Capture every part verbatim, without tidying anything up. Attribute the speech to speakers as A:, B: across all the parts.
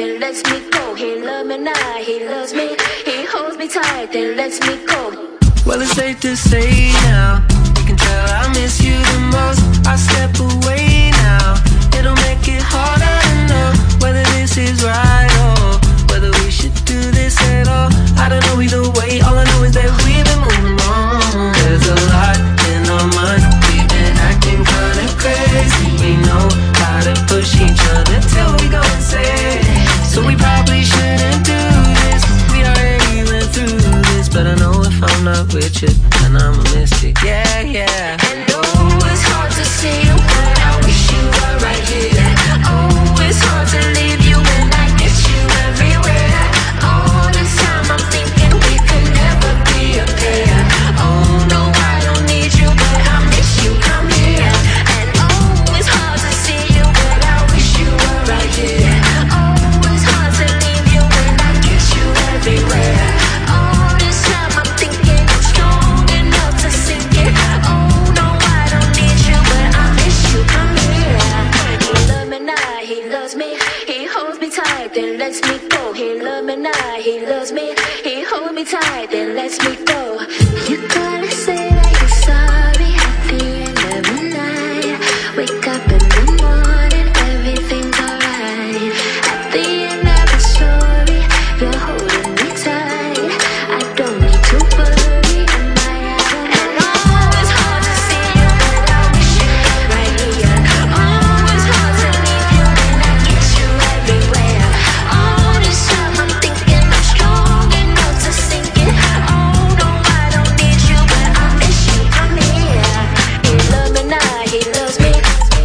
A: then lets me go. He love me now, he loves me. He holds me tight, then lets me go.
B: Well, it's safe to say now, you can tell I miss you the most. I step away now, it'll make it harder to know whether this is right or whether we should do this at all. I don't know either way, all I know is that we've been moving on. There's a lot in our minds, we've been acting kinda crazy. We know how to push each other till we go insane. So we probably shouldn't do this, we already went through this. But I know if I'm not with you, then I'ma miss you, yeah, yeah.
A: And oh, it's hard to see you, but I wish you were right here. Oh, it's hard to leave you when I get you everywhere. All this time I'm thinking we could never be a pair. Oh no, I don't need you, but I miss you, come here. And oh, it's hard to see you, but I wish you were right here. Oh, it's hard to leave you when I get you everywhere. All this time I'm thinking I'm strong enough to sink it. Oh no, I don't need you, but I miss you, come here. He love me now, he loves me. He holds me tight, then lets me go. He love me now, he loves me. He holds me tight, then lets me go. You gotta say that you're sorry at the end of the night. Wake up in the morning, everything's alright. At the end of the story, you're holding me tight. I don't need to worry, am I out? And oh, it's hard to see you, but I wish you were right here. Oh, it's hard to leave you when I get you everywhere. All this time I'm thinking I'm strong enough to sink it. Oh no, I don't need you, but I miss you, come here. He love me now, he loves me.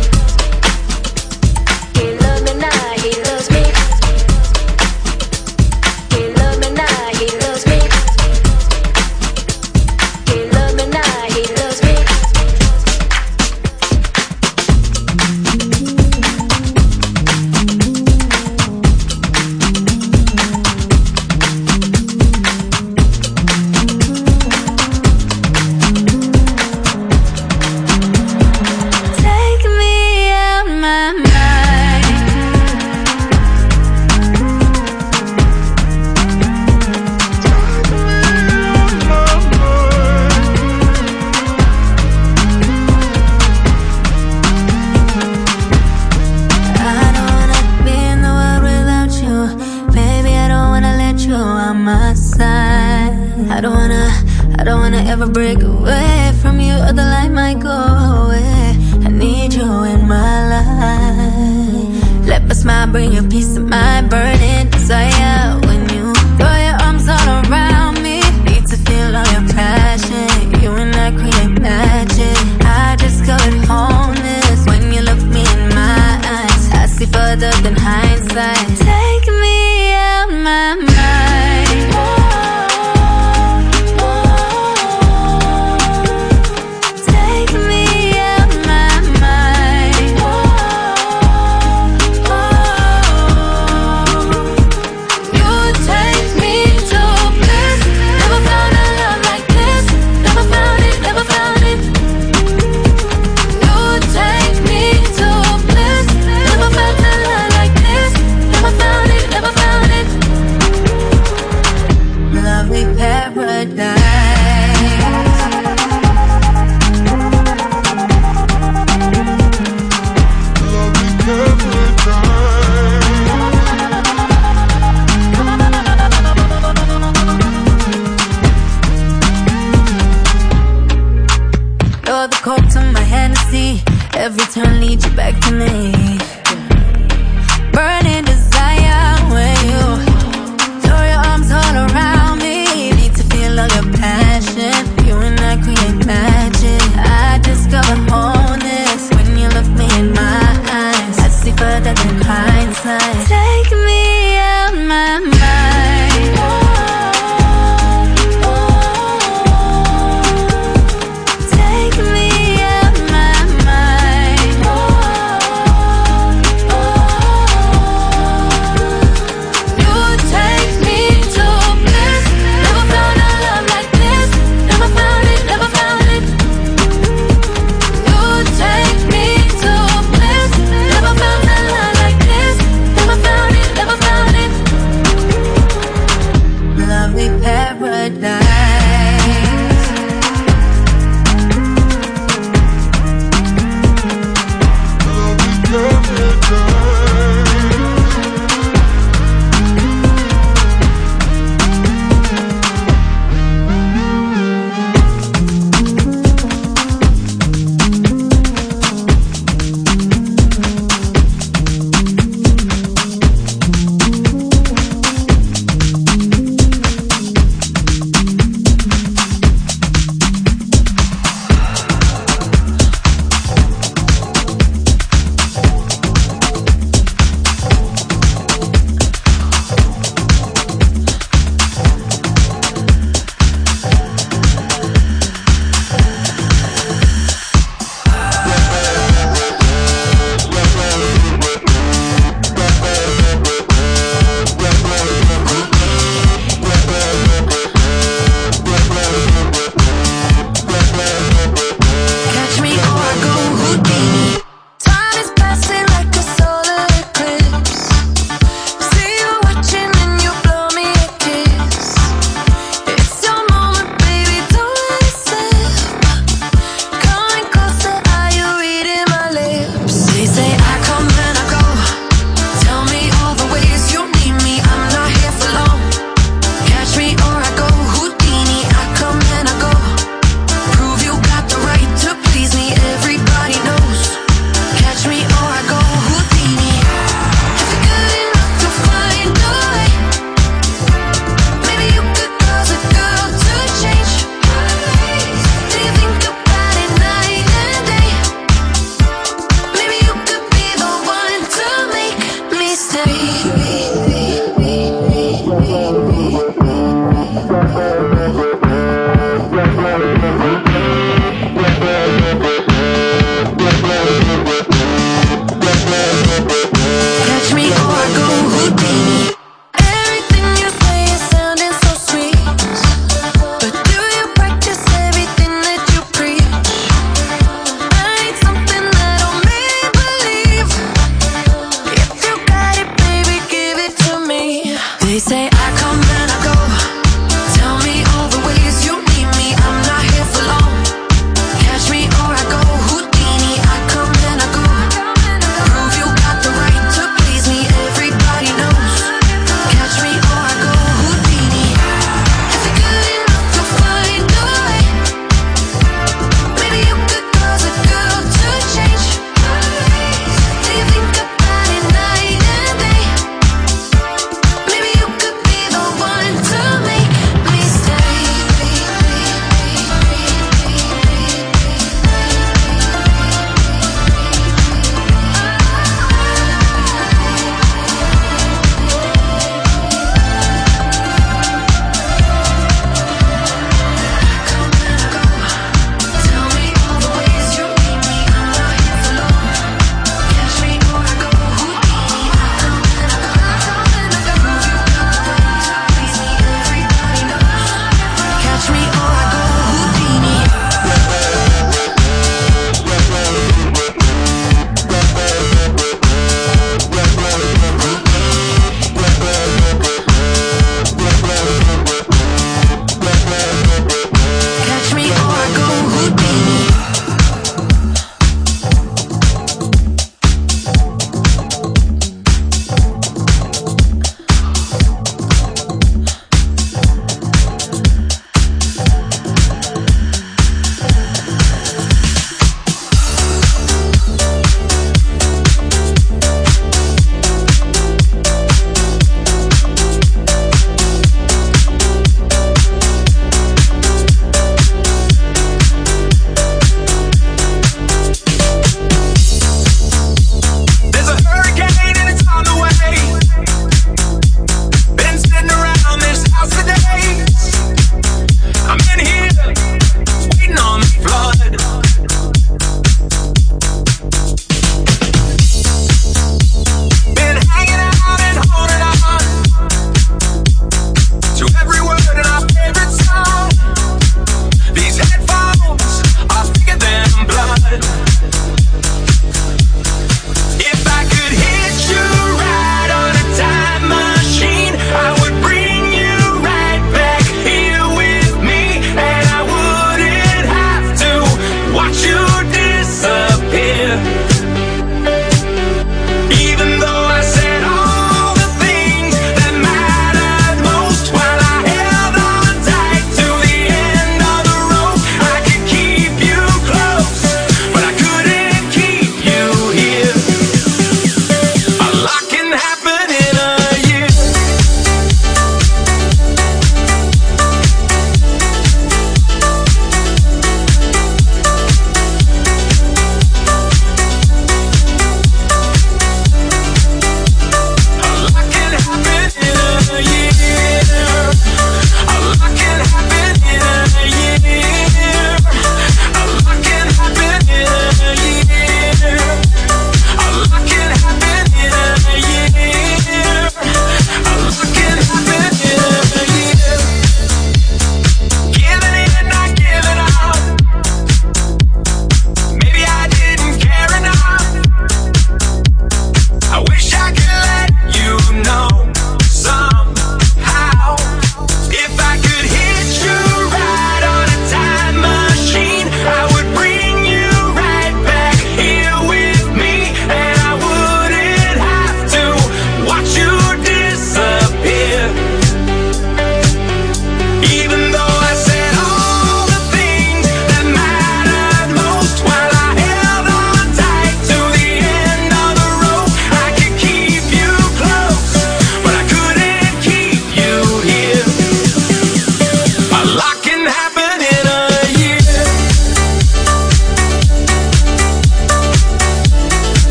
A: He love me now, he loves me. He love me now, he loves me. He love me now, he loves me. Take me out my mind. I don't wanna be in the world without you. Baby, I don't wanna let you on my side. I don't wanna, I don't wanna ever break away from you, or the light might go away. I need you in my life. Let my smile bring you peace of mind, burning desire. When you throw your arms all around me, need to feel all your passion. You and I create magic. I discovered wholeness when you look me in my eyes. I see further than hindsight. Take me out my mind. Take me out my mind. You take me to bliss. Never found a love like this. Never found it, never found it. You take me to bliss. Never felt a love like this. Never found it, never found it. Lovely paradise. You're the coke to my Hennessy. Every turn leads you back to me. Burning desire when you throw your arms all around me. Need to feel all your passion. You and I create magic. I discover wholeness when you look me in my eyes. I see further than hindsight. Take me out my mind. Take me out my mind.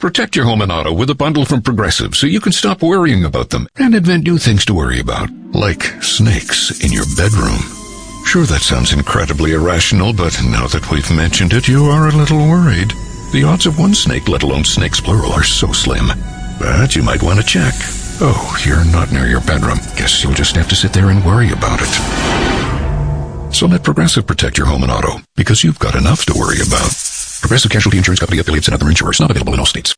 C: Protect your home and auto with a bundle from Progressive so you can stop worrying about them and invent new things to worry about, like snakes in your bedroom. Sure, that sounds incredibly irrational, but now that we've mentioned it, you are a little worried. The odds of one snake, let alone snakes plural, are so slim. But you might want to check. Oh, you're not near your bedroom. Guess you'll just have to sit there and worry about it. So let Progressive protect your home and auto, because you've got enough to worry about. Progressive Casualty Insurance Company, affiliates, and other insurers. Not available in all states.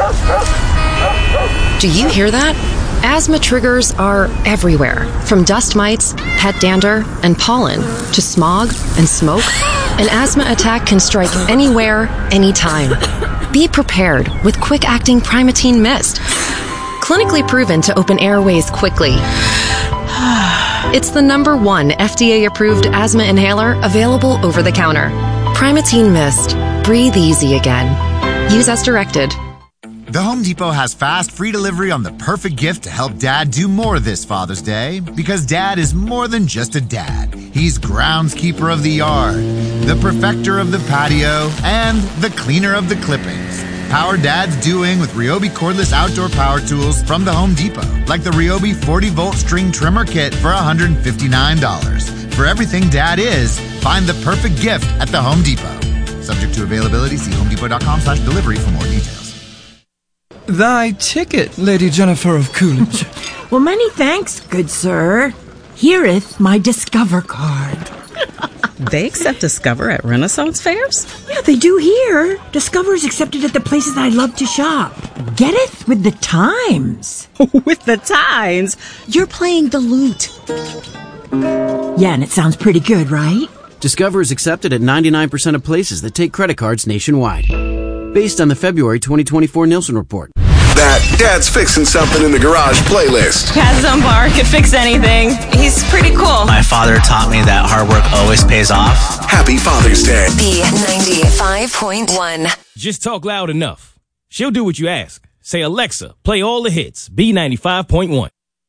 D: Do you hear that? Asthma triggers are everywhere. From dust mites, pet dander, and pollen, to smog and smoke. An asthma attack can strike anywhere, anytime. Be prepared with quick-acting Primatene Mist. Clinically proven to open airways quickly. It's the number one F D A-approved asthma inhaler available over the counter. Primatene Mist. Breathe easy again. Use as directed.
E: The Home Depot has fast, free delivery on the perfect gift to help Dad do more this Father's Day. Because Dad is more than just a dad. He's groundskeeper of the yard, the perfecter of the patio, and the cleaner of the clippings. Power Dad's doing with Ryobi cordless outdoor power tools from the Home Depot. Like the Ryobi forty volt string trimmer kit for one hundred fifty-nine dollars. For everything Dad is, find the perfect gift at the Home Depot. Subject to availability, see homedepot.com slash delivery for more details.
F: Thy ticket, Lady Jennifer of Coolidge.
G: Well, many thanks, good sir. Hereeth my Discover card.
H: They accept Discover at Renaissance fairs?
G: Yeah, they do here. Discover is accepted at the places I love to shop. Getteth with the times.
H: With the times? You're playing the lute.
G: Yeah, and it sounds pretty good, right?
I: Discover is accepted at ninety-nine percent of places that take credit cards nationwide. Based on the February twenty twenty-four Nielsen report.
J: That Dad's Fixing Something in the Garage playlist.
K: Pat Zumbar could fix anything. He's pretty cool.
L: My father taught me that hard work always pays off.
J: Happy Father's Day.
M: B ninety-five point one.
N: Just talk loud enough. She'll do what you ask. Say, Alexa, play all the hits. B ninety-five point one.